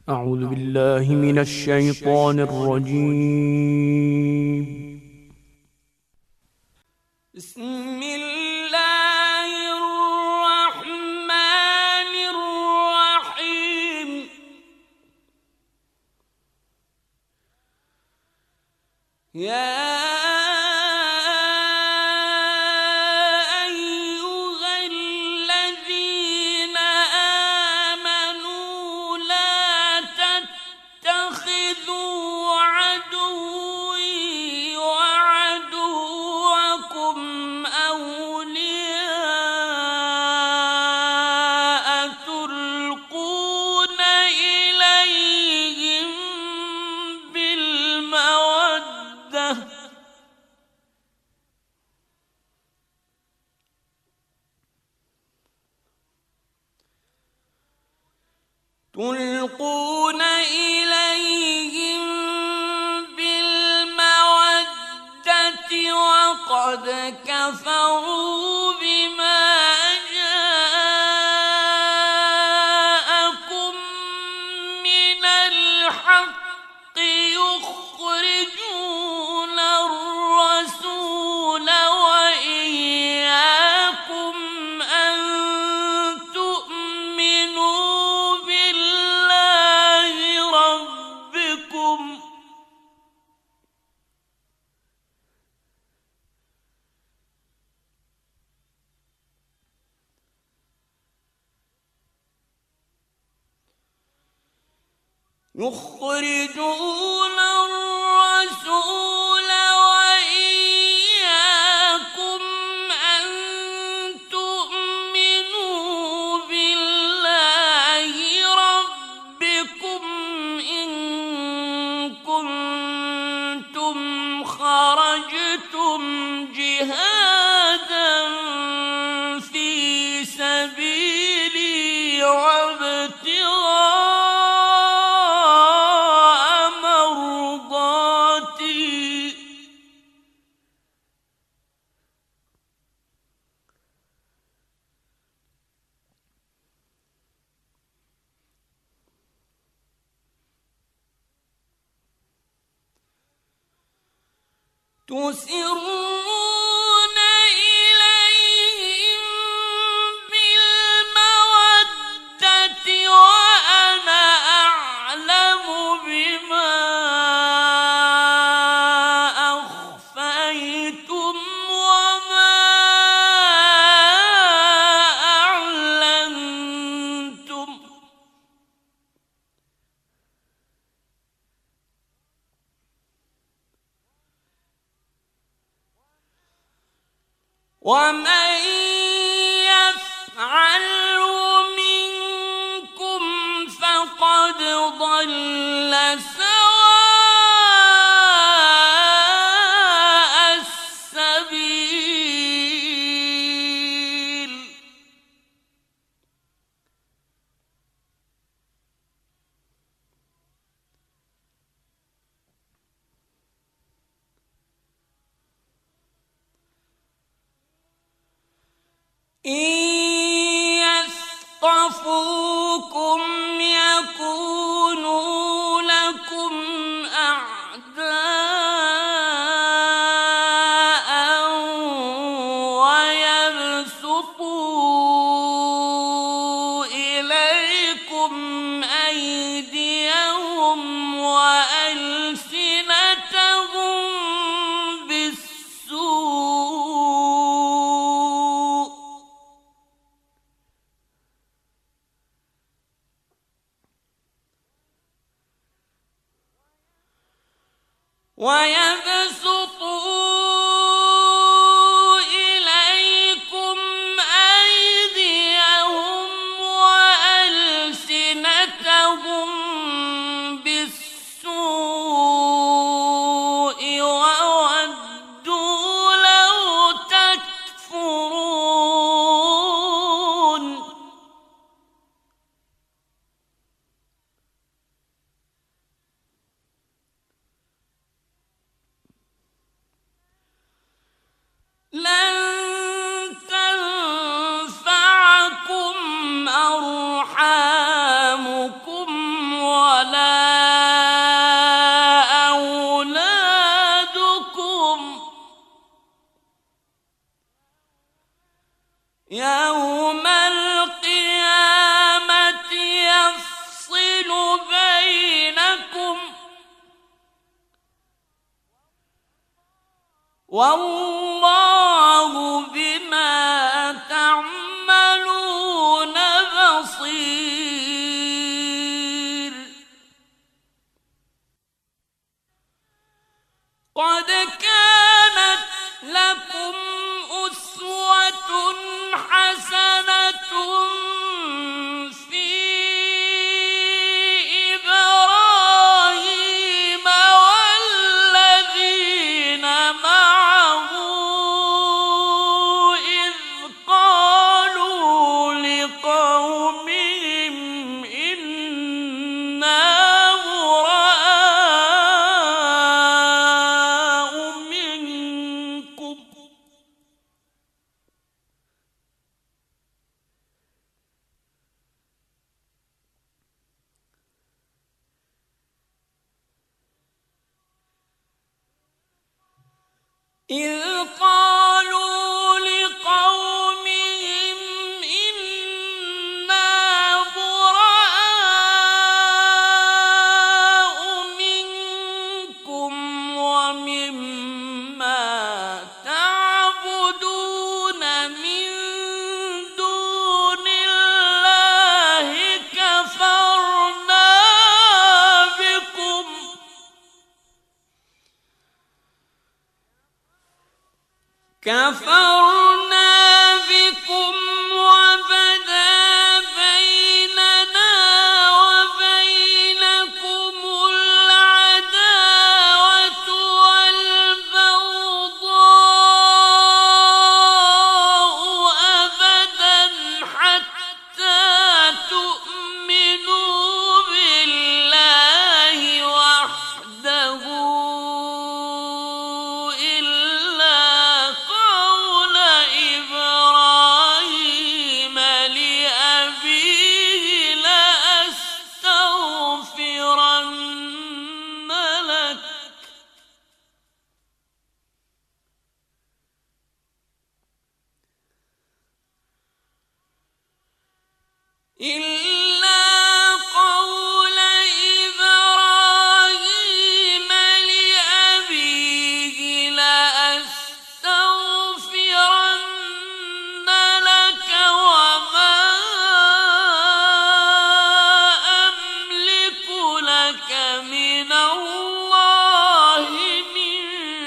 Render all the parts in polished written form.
أعوذ بالله من الشيطان الرجيم. بسم الله الرحمن الرحيم. يا تلقون إليهم بالمودة وقد كفروا بما جاءكم من الحق يخرجون الرسول وإياكم أن تؤمنوا بالله ربكم يخرجون الرسول وإياكم أن تؤمنوا بالله ربكم إن كنتم خرجتم جهادا في سبيلي وابتغاء مرضاتي تسرون إليهم بالمودة وأنا أعلم بما أخفيتم وما أعلنتم ومن يفعله منكم فقد ضل سواء السبيل إن يثقفوكم يكونوا لكم أعداء ويبسطوا إليكم أيديهم وألسنتهم بالسوء ويبسطوا إليكم أيديهم وألسنتهم بالسوء وودوا لو تكفرون لن تنفعكم أرحامكم والله بما تعملون بصير قد كانت لكم أسوة حسنة في إبراهيم والذين معه إذ قالوا لقومهم إنا براء منكم إذ قالوا لقومهم إنا براء منكم ومما تعبدون من دون الله كفرنا بكم وبدا بيننا وبينكم العداوة والبغضاء أبدا حتى تؤمنوا بالله وحده إلا قول إبراهيم لأبيه لأستغفرن لك إلا قول إبراهيم لأبيه لأستغفرن لك وما أملك لك من الله من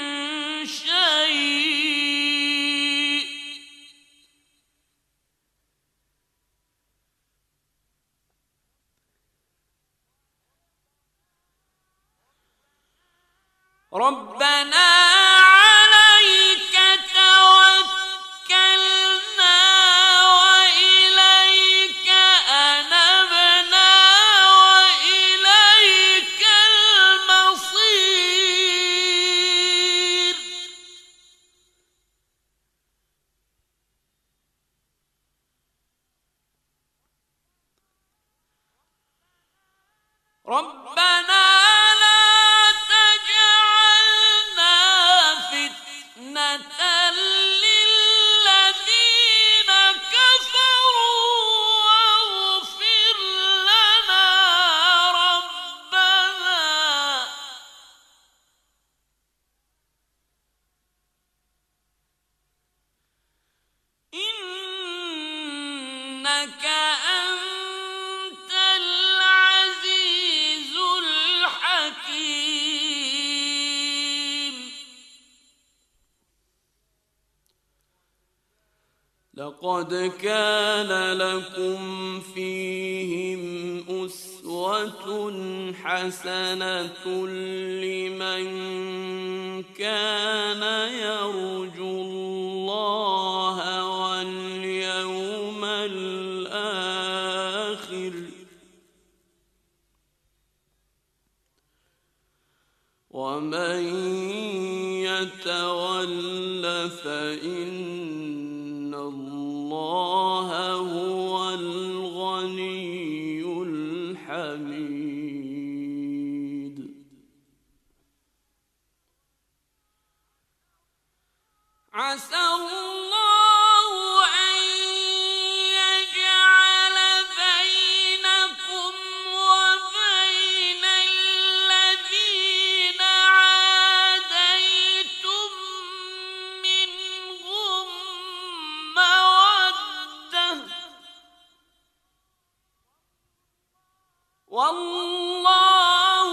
شيء ربنا عليك توكلنا وإليك أنبنا وإليك المصير ربنا لا تجعلنا فتنة للذين كفروا واغفر لنا ربنا إنك أنت العزيز الحكيم لقد كان لكم فيهم أسوة حسنة لمن كان يرجو الله واليوم الآخر ومن يتول فإن الله هو الغني الحميد عسى الله أن يجعل بينكم وبين الذين عاديتم والله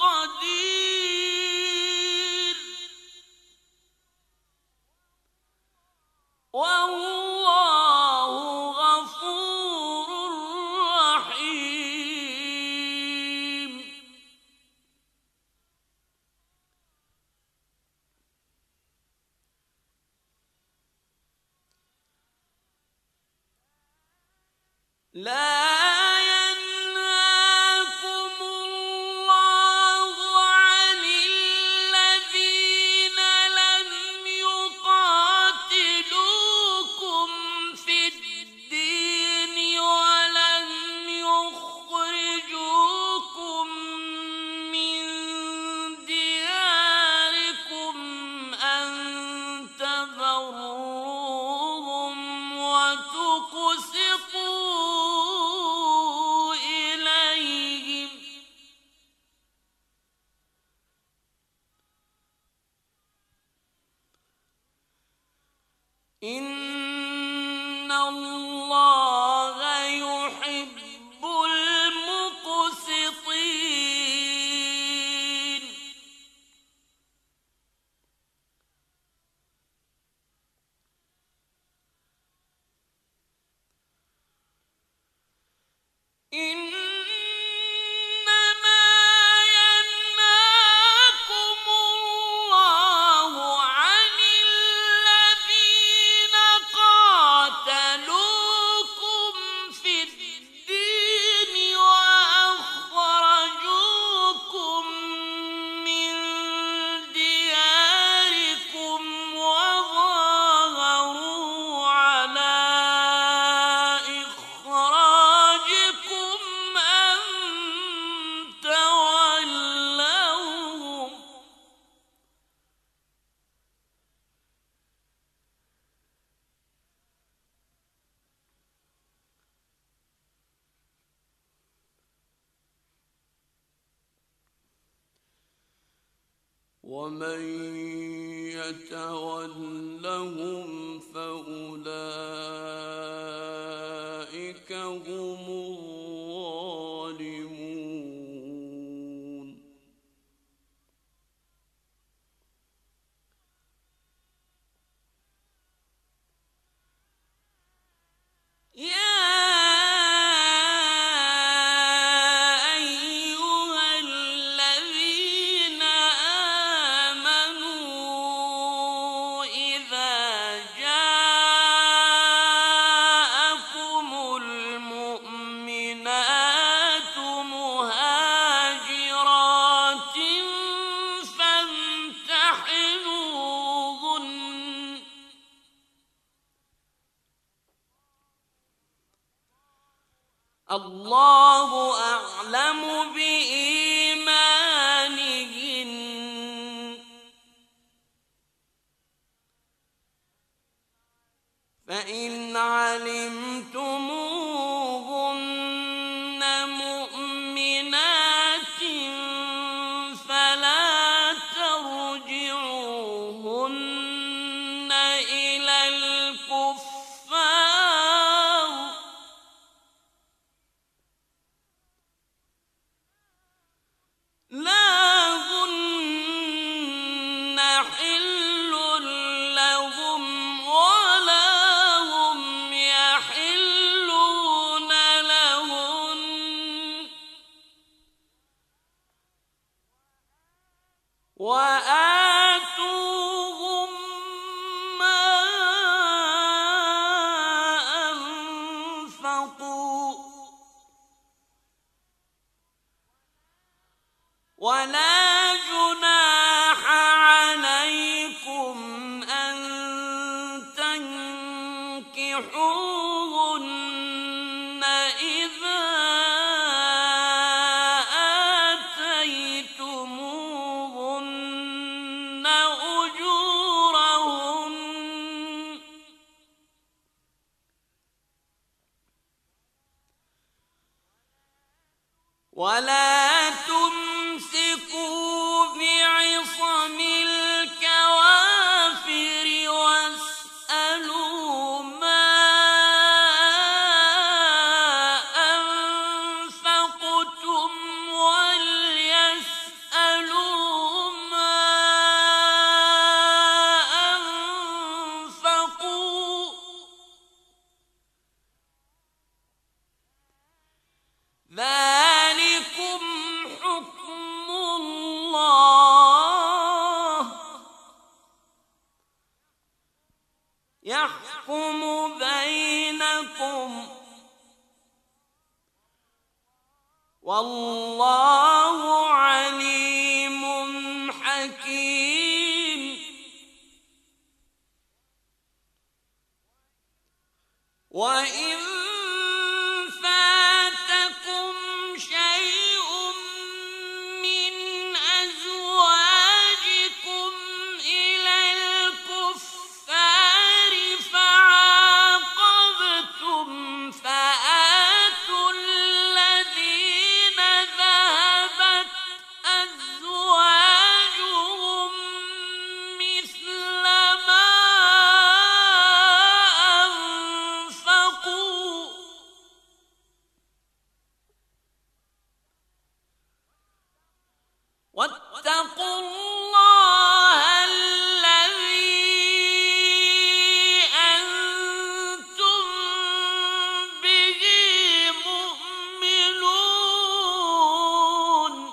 قدير والله غفور رحيم. لا إن الله يحب المقسطين. ومن يتولهم فأولئك هم الظالمون. الله أعلم بإيمانهن فإن علمتموهن مؤمنات فلا ترجعوهن إلى الكفار لا هن حل لهم ولا هم يحلون لهن وآتوهم ما أنفقوا ولا جناح عليكم أن تنكحوهن إذا آتيتموهن أجورهن ولا تمسكوا بعصم الكوافر واسألوا ما أنفقتم بينكم والله عليم حكيم. وإن فاتكم شيء من أزواجكم إلى الكفار فعاقبتم فآتوا الذين ذهبت أزواجهم مثل ما أنفقوا واتقوا الله الذي أنتم به مؤمنون.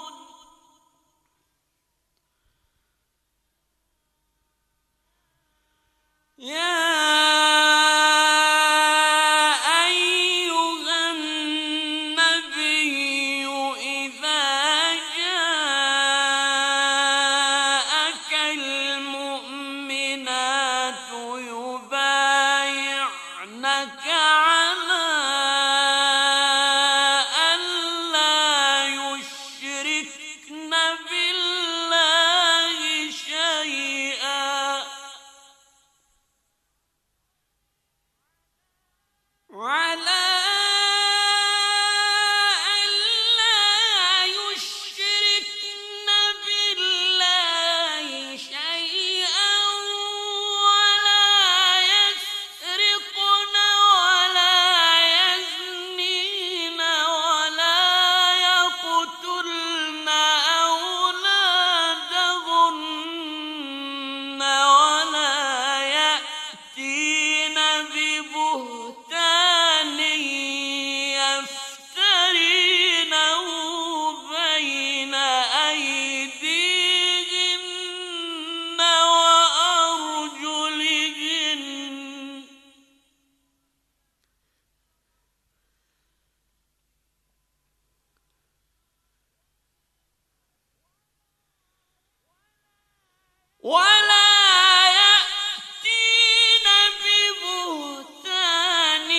يا أيها النبي إذا جاءك المؤمنات يبايعنك على أن لا يشركن بالله شيئا على ألا يشركن بالله شيئا ولا يسرقن ولا يزنين ولا يقتلن أولادهن ولا يأتين ببهتان يفترينه بين أيديهن وأرجلهن ولا يأتين ببهتان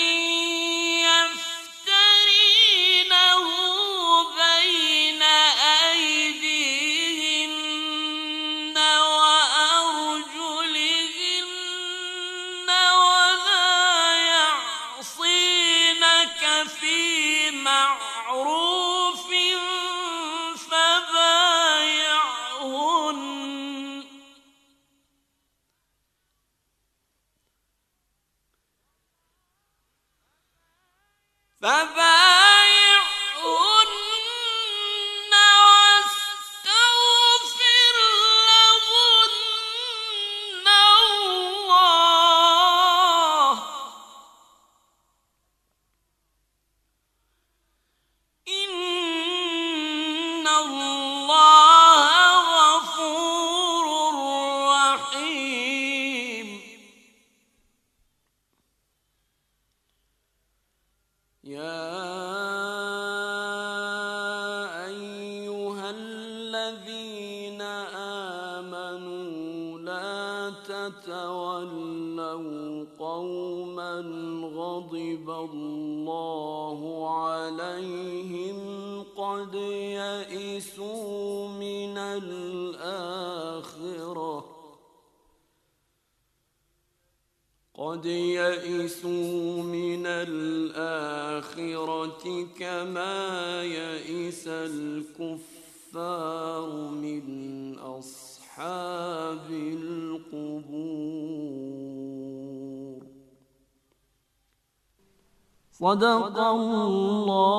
يفترينه بين أيديهن وأرجلهن ولا يعصينك في معروف فبايعهن واستغفر لهن الله إن الله غفور رحيم. يا أيها الذين آمنوا لا تتولوا قوما غضب الله عليهم قد يئسوا من الآخرة كما يئس الكفار من أصحاب القبور. صدق الله